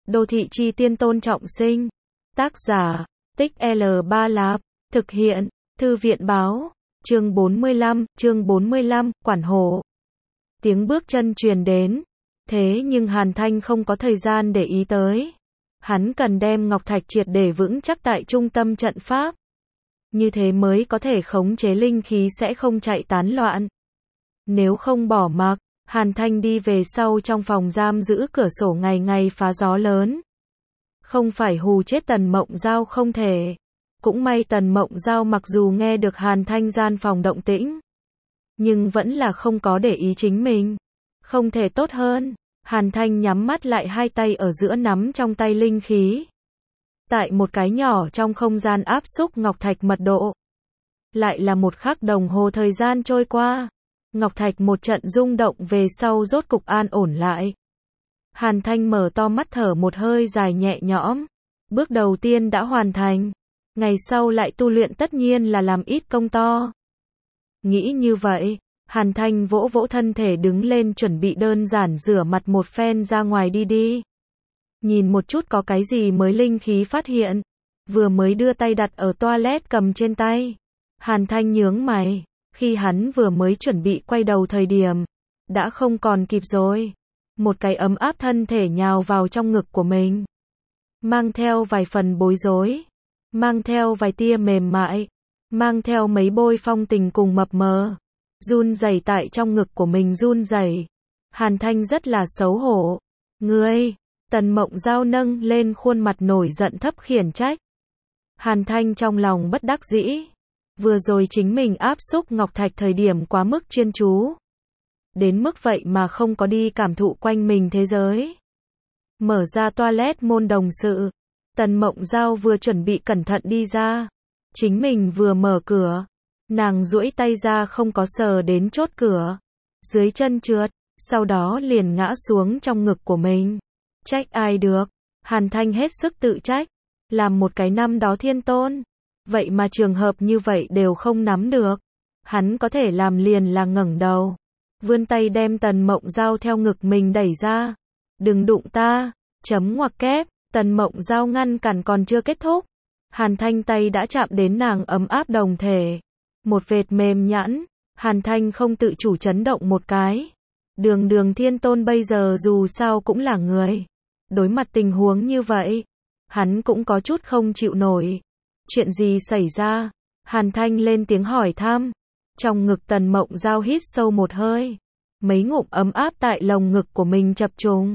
Đô thị chi tiên tôn trọng sinh. Tác giả, Tích L3 Lạp. Thực hiện, Thư viện báo. Chương 45, Quản hộ. Tiếng bước chân truyền đến. Thế nhưng Hàn Thanh không có thời gian để ý tới. Hắn cần đem ngọc thạch triệt để vững chắc tại trung tâm trận pháp. Như thế mới có thể khống chế linh khí sẽ không chạy tán loạn. Nếu không bỏ mặc, Hàn Thanh đi về sau trong phòng giam giữ cửa sổ ngày ngày phá gió lớn. Không phải hù chết Tần Mộng Giao không thể. Cũng may Tần Mộng Giao mặc dù nghe được Hàn Thanh gian phòng động tĩnh, nhưng vẫn là không có để ý chính mình. Không thể tốt hơn. Hàn Thanh nhắm mắt lại, hai tay ở giữa nắm trong tay linh khí. Tại một cái nhỏ trong không gian áp xúc ngọc thạch mật độ. Lại là một khắc đồng hồ thời gian trôi qua. Ngọc thạch một trận rung động về sau rốt cục an ổn lại. Hàn Thanh mở to mắt thở một hơi dài nhẹ nhõm. Bước đầu tiên đã hoàn thành. Ngày sau lại tu luyện tất nhiên là làm ít công to. Nghĩ như vậy, Hàn Thanh vỗ vỗ thân thể đứng lên chuẩn bị đơn giản rửa mặt một phen ra ngoài đi. Nhìn một chút có cái gì mới linh khí phát hiện. Vừa mới đưa tay đặt ở toilet cầm trên tay. Hàn Thanh nhướng mày. Khi hắn vừa mới chuẩn bị quay đầu thời điểm, đã không còn kịp rồi. Một cái ấm áp thân thể nhào vào trong ngực của mình. Mang theo vài phần bối rối. Mang theo vài tia mềm mại. Mang theo mấy bôi phong tình cùng mập mờ. Run rẩy tại trong ngực của mình run rẩy. Hàn Thanh rất là xấu hổ. Ngươi, Tần Mộng Giao nâng lên khuôn mặt nổi giận thấp khiển trách. Hàn Thanh trong lòng bất đắc dĩ. Vừa rồi chính mình áp xúc ngọc thạch thời điểm quá mức chuyên chú. Đến mức vậy mà không có đi cảm thụ quanh mình thế giới. Mở ra toilet môn đồng sự. Tần Mộng Giao vừa chuẩn bị cẩn thận đi ra. Chính mình vừa mở cửa. Nàng duỗi tay ra không có sờ đến chốt cửa. Dưới chân trượt. Sau đó liền ngã xuống trong ngực của mình. Trách ai được. Hàn Thanh hết sức tự trách. Làm một cái năm đó thiên tôn. Vậy mà trường hợp như vậy đều không nắm được. Hắn có thể làm liền là ngẩng đầu. Vươn tay đem Tần Mộng Giao theo ngực mình đẩy ra. Đừng đụng ta. Chấm ngoặc kép. Tần Mộng Giao ngăn cản còn chưa kết thúc. Hàn Thanh tay đã chạm đến nàng ấm áp đồng thể. Một vệt mềm nhẵn. Hàn Thanh không tự chủ chấn động một cái. Đường thiên tôn bây giờ dù sao cũng là người. Đối mặt tình huống như vậy, hắn cũng có chút không chịu nổi. Chuyện gì xảy ra? Hàn Thanh lên tiếng hỏi thăm. Trong ngực Tần Mộng Giao hít sâu một hơi. Mấy ngụm ấm áp tại lồng ngực của mình chập trùng.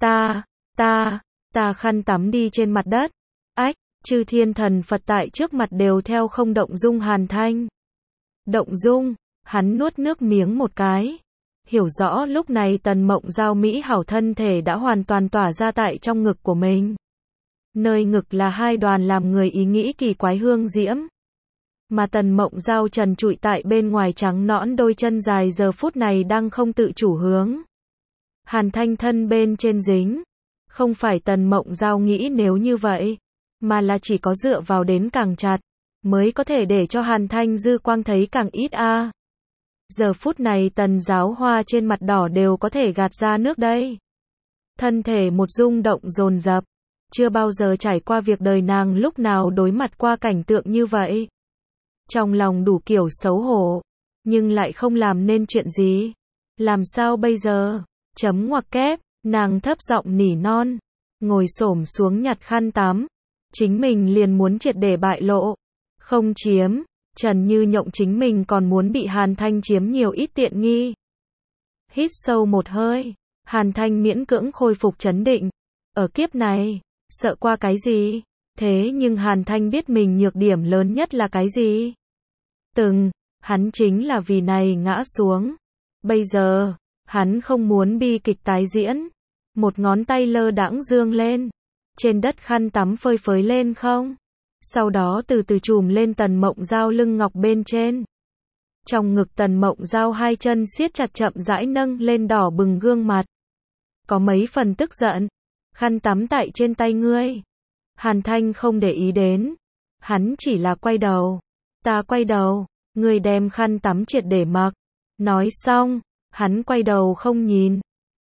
Ta khăn tắm đi trên mặt đất. Ách, chư thiên thần Phật tại trước mặt đều theo không động dung Hàn Thanh. Động dung, hắn nuốt nước miếng một cái. Hiểu rõ lúc này Tần Mộng Giao mỹ hảo thân thể đã hoàn toàn tỏa ra tại trong ngực của mình. Nơi ngực là hai đoàn làm người ý nghĩ kỳ quái hương diễm. Mà Tần Mộng Giao trần trụi tại bên ngoài trắng nõn đôi chân dài giờ phút này đang không tự chủ hướng. Hàn Thanh thân bên trên dính. Không phải Tần Mộng Giao nghĩ nếu như vậy, mà là chỉ có dựa vào đến càng chặt, mới có thể để cho Hàn Thanh dư quang thấy càng ít a. Giờ phút này Tần Giáo Hoa trên mặt đỏ đều có thể gạt ra nước đây. Thân thể một rung động dồn dập. Chưa bao giờ trải qua việc đời nàng lúc nào đối mặt qua cảnh tượng như vậy. Trong lòng đủ kiểu xấu hổ, nhưng lại không làm nên chuyện gì. Làm sao bây giờ? Chấm ngoặc kép, nàng thấp giọng nỉ non. Ngồi xổm xuống nhặt khăn tắm. Chính mình liền muốn triệt để bại lộ. Không chiếm, Trần Như Nhộng chính mình còn muốn bị Hàn Thanh chiếm nhiều ít tiện nghi. Hít sâu một hơi, Hàn Thanh miễn cưỡng khôi phục trấn định. Ở kiếp này, sợ qua cái gì? Thế nhưng Hàn Thanh biết mình nhược điểm lớn nhất là cái gì? Hắn chính là vì này ngã xuống. Bây giờ, hắn không muốn bi kịch tái diễn. Một ngón tay lơ đãng dương lên. Trên đất khăn tắm phơi phới lên không? Sau đó từ từ chùm lên Tần Mộng Giao lưng ngọc bên trên. Trong ngực Tần Mộng Giao hai chân siết chặt chậm rãi nâng lên đỏ bừng gương mặt. Có mấy phần tức giận. Khăn tắm tại trên tay ngươi. Hàn Thanh không để ý đến. Hắn chỉ là quay đầu. Ta quay đầu, ngươi đem khăn tắm triệt để mặc. Nói xong, hắn quay đầu không nhìn.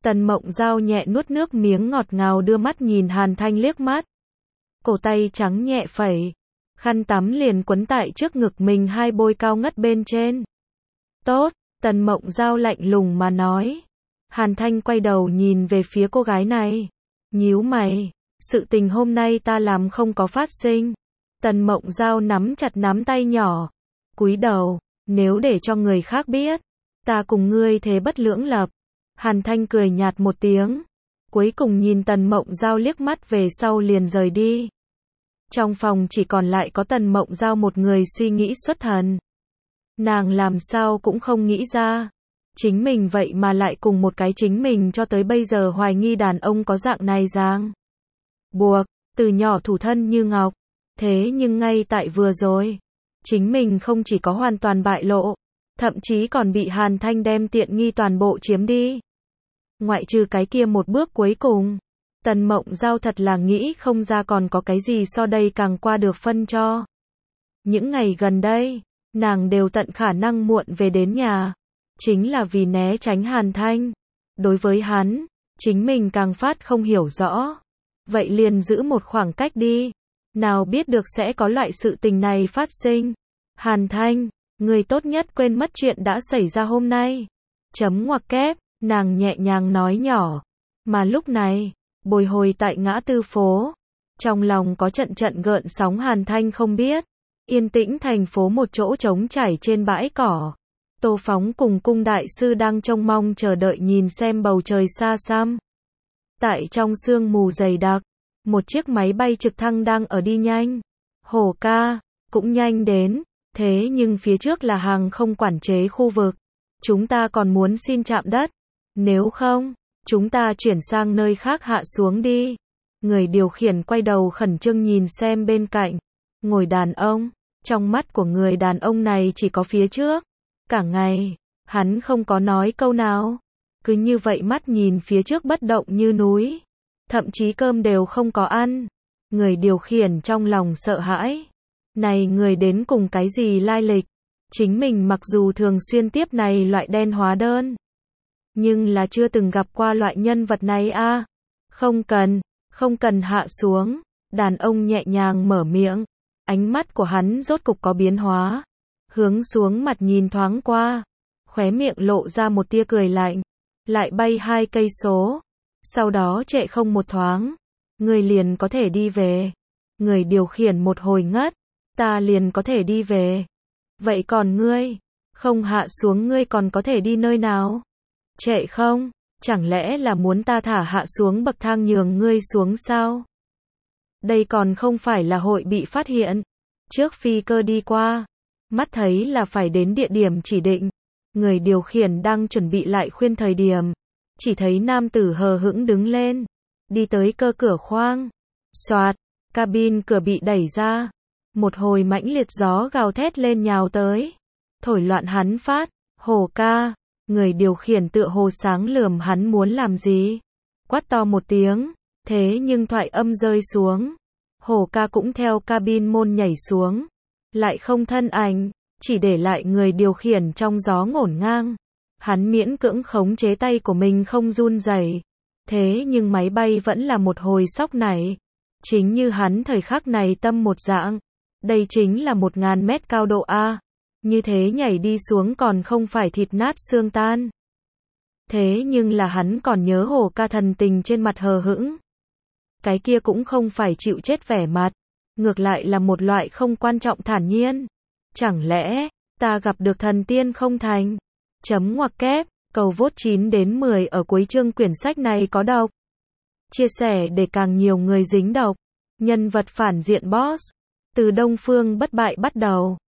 Tần Mộng Giao nhẹ nuốt nước miếng ngọt ngào đưa mắt nhìn Hàn Thanh liếc mắt. Cổ tay trắng nhẹ phẩy. Khăn tắm liền quấn tại trước ngực mình hai bôi cao ngất bên trên. Tốt, Tần Mộng Giao lạnh lùng mà nói. Hàn Thanh quay đầu nhìn về phía cô gái này. Nhíu mày, sự tình hôm nay ta làm không có phát sinh. Tần Mộng Giao nắm chặt nắm tay nhỏ. Cúi đầu, nếu để cho người khác biết, ta cùng ngươi thế bất lưỡng lập. Hàn Thanh cười nhạt một tiếng. Cuối cùng nhìn Tần Mộng Giao liếc mắt về sau liền rời đi. Trong phòng chỉ còn lại có Tần Mộng Giao một người suy nghĩ xuất thần. Nàng làm sao cũng không nghĩ ra. Chính mình vậy mà lại cùng một cái chính mình cho tới bây giờ hoài nghi đàn ông có dạng này giang. Buộc, từ nhỏ thủ thân như ngọc. Thế nhưng ngay tại vừa rồi, chính mình không chỉ có hoàn toàn bại lộ, thậm chí còn bị Hàn Thanh đem tiện nghi toàn bộ chiếm đi. Ngoại trừ cái kia một bước cuối cùng, Tần Mộng Giao thật là nghĩ không ra còn có cái gì so đây càng qua được phân cho. Những ngày gần đây, nàng đều tận khả năng muộn về đến nhà, chính là vì né tránh Hàn Thanh. Đối với hắn, chính mình càng phát không hiểu rõ. Vậy liền giữ một khoảng cách đi. Nào biết được sẽ có loại sự tình này phát sinh. Hàn Thanh, người tốt nhất quên mất chuyện đã xảy ra hôm nay. Chấm ngoặc kép, nàng nhẹ nhàng nói nhỏ. Mà lúc này, bồi hồi tại ngã tư phố, trong lòng có trận trận gợn sóng. Hàn Thanh không biết. Yên tĩnh thành phố một chỗ trống trải trên bãi cỏ. Tô Phóng cùng cung đại sư đang trông mong chờ đợi nhìn xem bầu trời xa xăm. Tại trong sương mù dày đặc, một chiếc máy bay trực thăng đang ở đi nhanh. Hổ ca, cũng nhanh đến, thế nhưng phía trước là hàng không quản chế khu vực. Chúng ta còn muốn xin chạm đất. Nếu không, chúng ta chuyển sang nơi khác hạ xuống đi. Người điều khiển quay đầu khẩn trương nhìn xem bên cạnh. Ngồi đàn ông, trong mắt của người đàn ông này chỉ có phía trước. Cả ngày, hắn không có nói câu nào. Cứ như vậy mắt nhìn phía trước bất động như núi. Thậm chí cơm đều không có ăn. Người điều khiển trong lòng sợ hãi. Này người đến cùng cái gì lai lịch? Chính mình mặc dù thường xuyên tiếp này loại đen hóa đơn, nhưng là chưa từng gặp qua loại nhân vật này a. Không cần hạ xuống. Đàn ông nhẹ nhàng mở miệng. Ánh mắt của hắn rốt cục có biến hóa. Hướng xuống mặt nhìn thoáng qua. Khóe miệng lộ ra một tia cười lạnh. Lại bay 2 cây số. Sau đó trệ không một thoáng. Người liền có thể đi về. Người điều khiển một hồi ngất. Ta liền có thể đi về. Vậy còn ngươi? Không hạ xuống ngươi còn có thể đi nơi nào? Trệ không? Chẳng lẽ là muốn ta thả hạ xuống bậc thang nhường ngươi xuống sao? Đây còn không phải là hội bị phát hiện. Trước phi cơ đi qua, mắt thấy là phải đến địa điểm chỉ định. Người điều khiển đang chuẩn bị lại khuyên thời điểm. Chỉ thấy nam tử hờ hững đứng lên. Đi tới cơ cửa khoang. Xoạt, cabin cửa bị đẩy ra. Một hồi mãnh liệt gió gào thét lên nhào tới. Thổi loạn hắn phát. Hổ ca. Người điều khiển tựa hồ sáng lườm hắn muốn làm gì. Quát to một tiếng. Thế nhưng thoại âm rơi xuống. Hổ ca cũng theo cabin môn nhảy xuống. Lại không thân ảnh. Chỉ để lại người điều khiển trong gió ngổn ngang. Hắn miễn cưỡng khống chế tay của mình không run rẩy. Thế nhưng máy bay vẫn là một hồi sóc nảy. Chính như hắn thời khắc này tâm một dạng. Đây chính là 1000 mét cao độ A. Như thế nhảy đi xuống còn không phải thịt nát xương tan. Thế nhưng là hắn còn nhớ Hổ ca thần tình trên mặt hờ hững. Cái kia cũng không phải chịu chết vẻ mặt. Ngược lại là một loại không quan trọng thản nhiên. Chẳng lẽ, ta gặp được thần tiên không thành? Chấm ngoặc kép, cầu vote 9 đến 10 ở cuối chương quyển sách này có độc. Chia sẻ để càng nhiều người dính độc. Nhân vật phản diện boss. Từ Đông Phương bất bại bắt đầu.